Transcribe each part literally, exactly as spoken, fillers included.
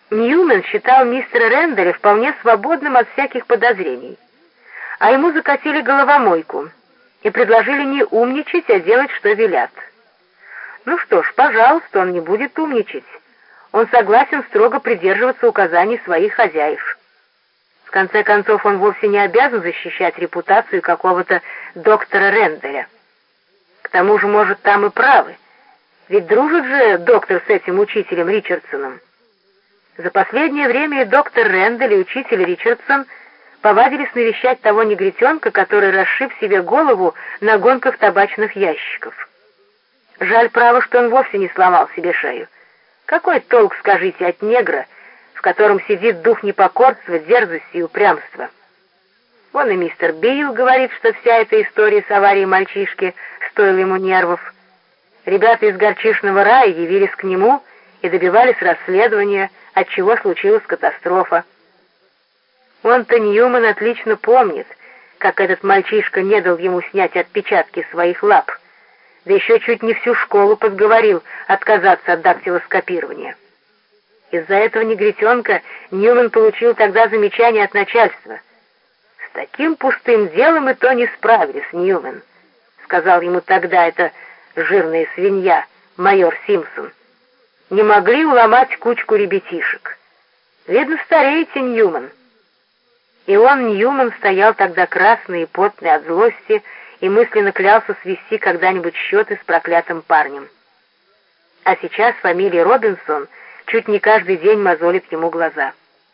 Ньюман считал мистера Ренделя вполне свободным от всяких подозрений, а ему закатили головомойку и предложили не умничать, а делать, что велят. Ну что ж, пожалуйста, он не будет умничать. Он согласен строго придерживаться указаний своих хозяев. В конце концов, он вовсе не обязан защищать репутацию какого-то доктора Ренделя. К тому же, может, там и правы. Ведь дружит же доктор с этим учителем Ричардсоном. За последнее время и доктор Рендель, и учитель Ричардсон повадились навещать того негритенка, который расшиб себе голову на гонках табачных ящиков. Жаль, право, что он вовсе не сломал себе шею. Какой толк, скажите, от негра, в котором сидит дух непокорства, дерзости и упрямства? Вон и мистер Билл говорит, что вся эта история с аварией мальчишки стоила ему нервов. Ребята из горчичного рая явились к нему и добивались расследования, отчего случилась катастрофа. Он-то Ньюман отлично помнит, как этот мальчишка не дал ему снять отпечатки своих лап, да еще чуть не всю школу подговорил отказаться от дактилоскопирования. Из-за этого негритенка Ньюман получил тогда замечание от начальства. «С таким пустым делом и то не справились, Ньюман», — сказал ему тогда эта жирная свинья, майор Симпсон. «Не могли уломать кучку ребятишек. Видно, стареете, Ньюман». И он, Ньюман, стоял тогда красный и потный от злости и мысленно клялся свести когда-нибудь счеты с проклятым парнем. А сейчас фамилия Робинсон чуть не каждый день мозолит ему глаза.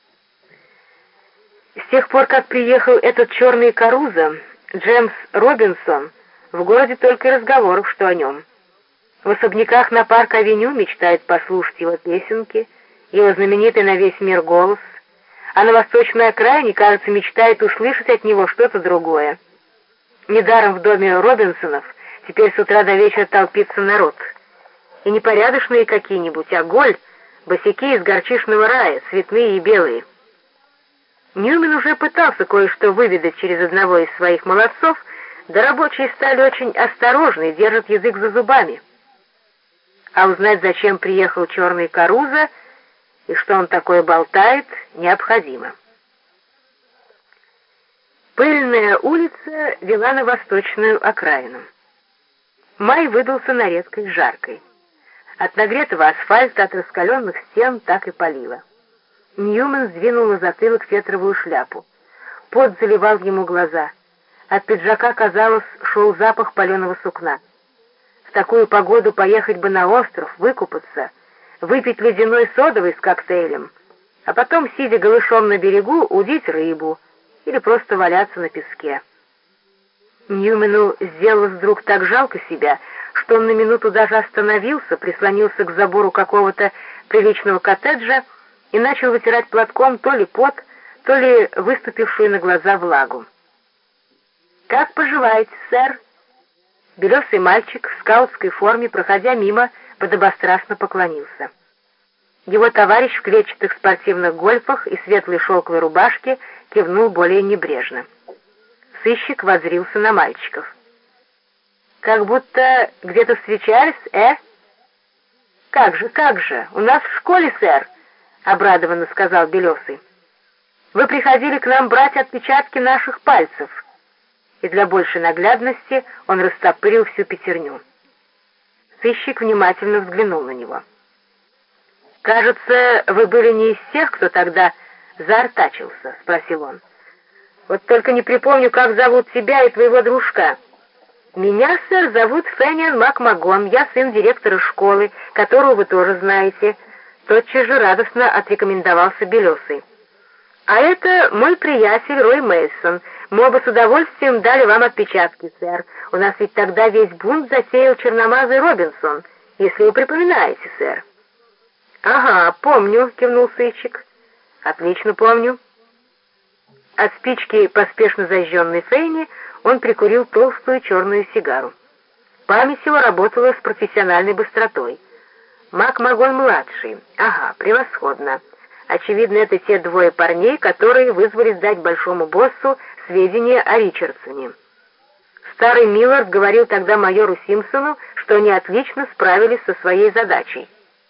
С тех пор, как приехал этот черный Карузо, Джеймс Робинсон, в городе только и разговоров, что о нем. В особняках на Парк-авеню мечтает послушать его песенки, его знаменитый на весь мир голос, а на восточной окраине, кажется, мечтает услышать от него что-то другое. Недаром в доме Робинсонов теперь с утра до вечера толпится народ. И не порядочные какие-нибудь, а голь, босяки из горчичного рая, цветные и белые. Ньюман уже пытался кое-что выведать через одного из своих молодцов, да рабочие стали очень осторожны и держат язык за зубами. А узнать, зачем приехал черный Карузо и что он такое болтает, необходимо. Пыльная улица вела на восточную окраину. Май выдался на редкость жаркой. От нагретого асфальта, от раскаленных стен так и палило. Ньюман сдвинул на затылок фетровую шляпу. Пот заливал ему глаза. От пиджака, казалось, шел запах паленого сукна. В такую погоду поехать бы на остров, выкупаться, выпить ледяной содовой с коктейлем, а потом, сидя голышом на берегу, удить рыбу или просто валяться на песке. Ньюману сделалось вдруг так жалко себя, что он на минуту даже остановился, прислонился к забору какого-то приличного коттеджа и начал вытирать платком то ли пот, то ли выступившую на глаза влагу. «Как поживаете, сэр?» Белесый мальчик в скаутской форме, проходя мимо, подобострастно поклонился. Его товарищ в клетчатых спортивных гольфах и светлой шелковой рубашке кивнул более небрежно. Сыщик воззрился на мальчиков. «Как будто где-то встречались, э?» «Как же, как же, у нас в школе, сэр», — обрадованно сказал Белесый. «Вы приходили к нам брать отпечатки наших пальцев». И для большей наглядности он растопырил всю пятерню. Сыщик внимательно взглянул на него. «Кажется, вы были не из тех, кто тогда заортачился?» — спросил он. «Вот только не припомню, как зовут тебя и твоего дружка». «Меня, сэр, зовут Фенниан Макмагон, я сын директора школы, которого вы тоже знаете», — тотчас же радостно отрекомендовался Белесый. «А это мой приятель Рой Мейсон. Мы оба с удовольствием дали вам отпечатки, сэр. У нас ведь тогда весь бунт затеял черномазый Робинсон, если вы припоминаете, сэр». «Ага, помню», — кивнул сыщик. «Отлично помню». От спички, поспешно зажженной Фейни, он прикурил толстую черную сигару. Память его работала с профессиональной быстротой. Макмагон-младший. Ага, превосходно. Очевидно, это те двое парней, которые вызвались дать большому боссу сведения о Ричардсоне. Старый Миллард говорил тогда майору Симпсону, что они отлично справились со своей задачей.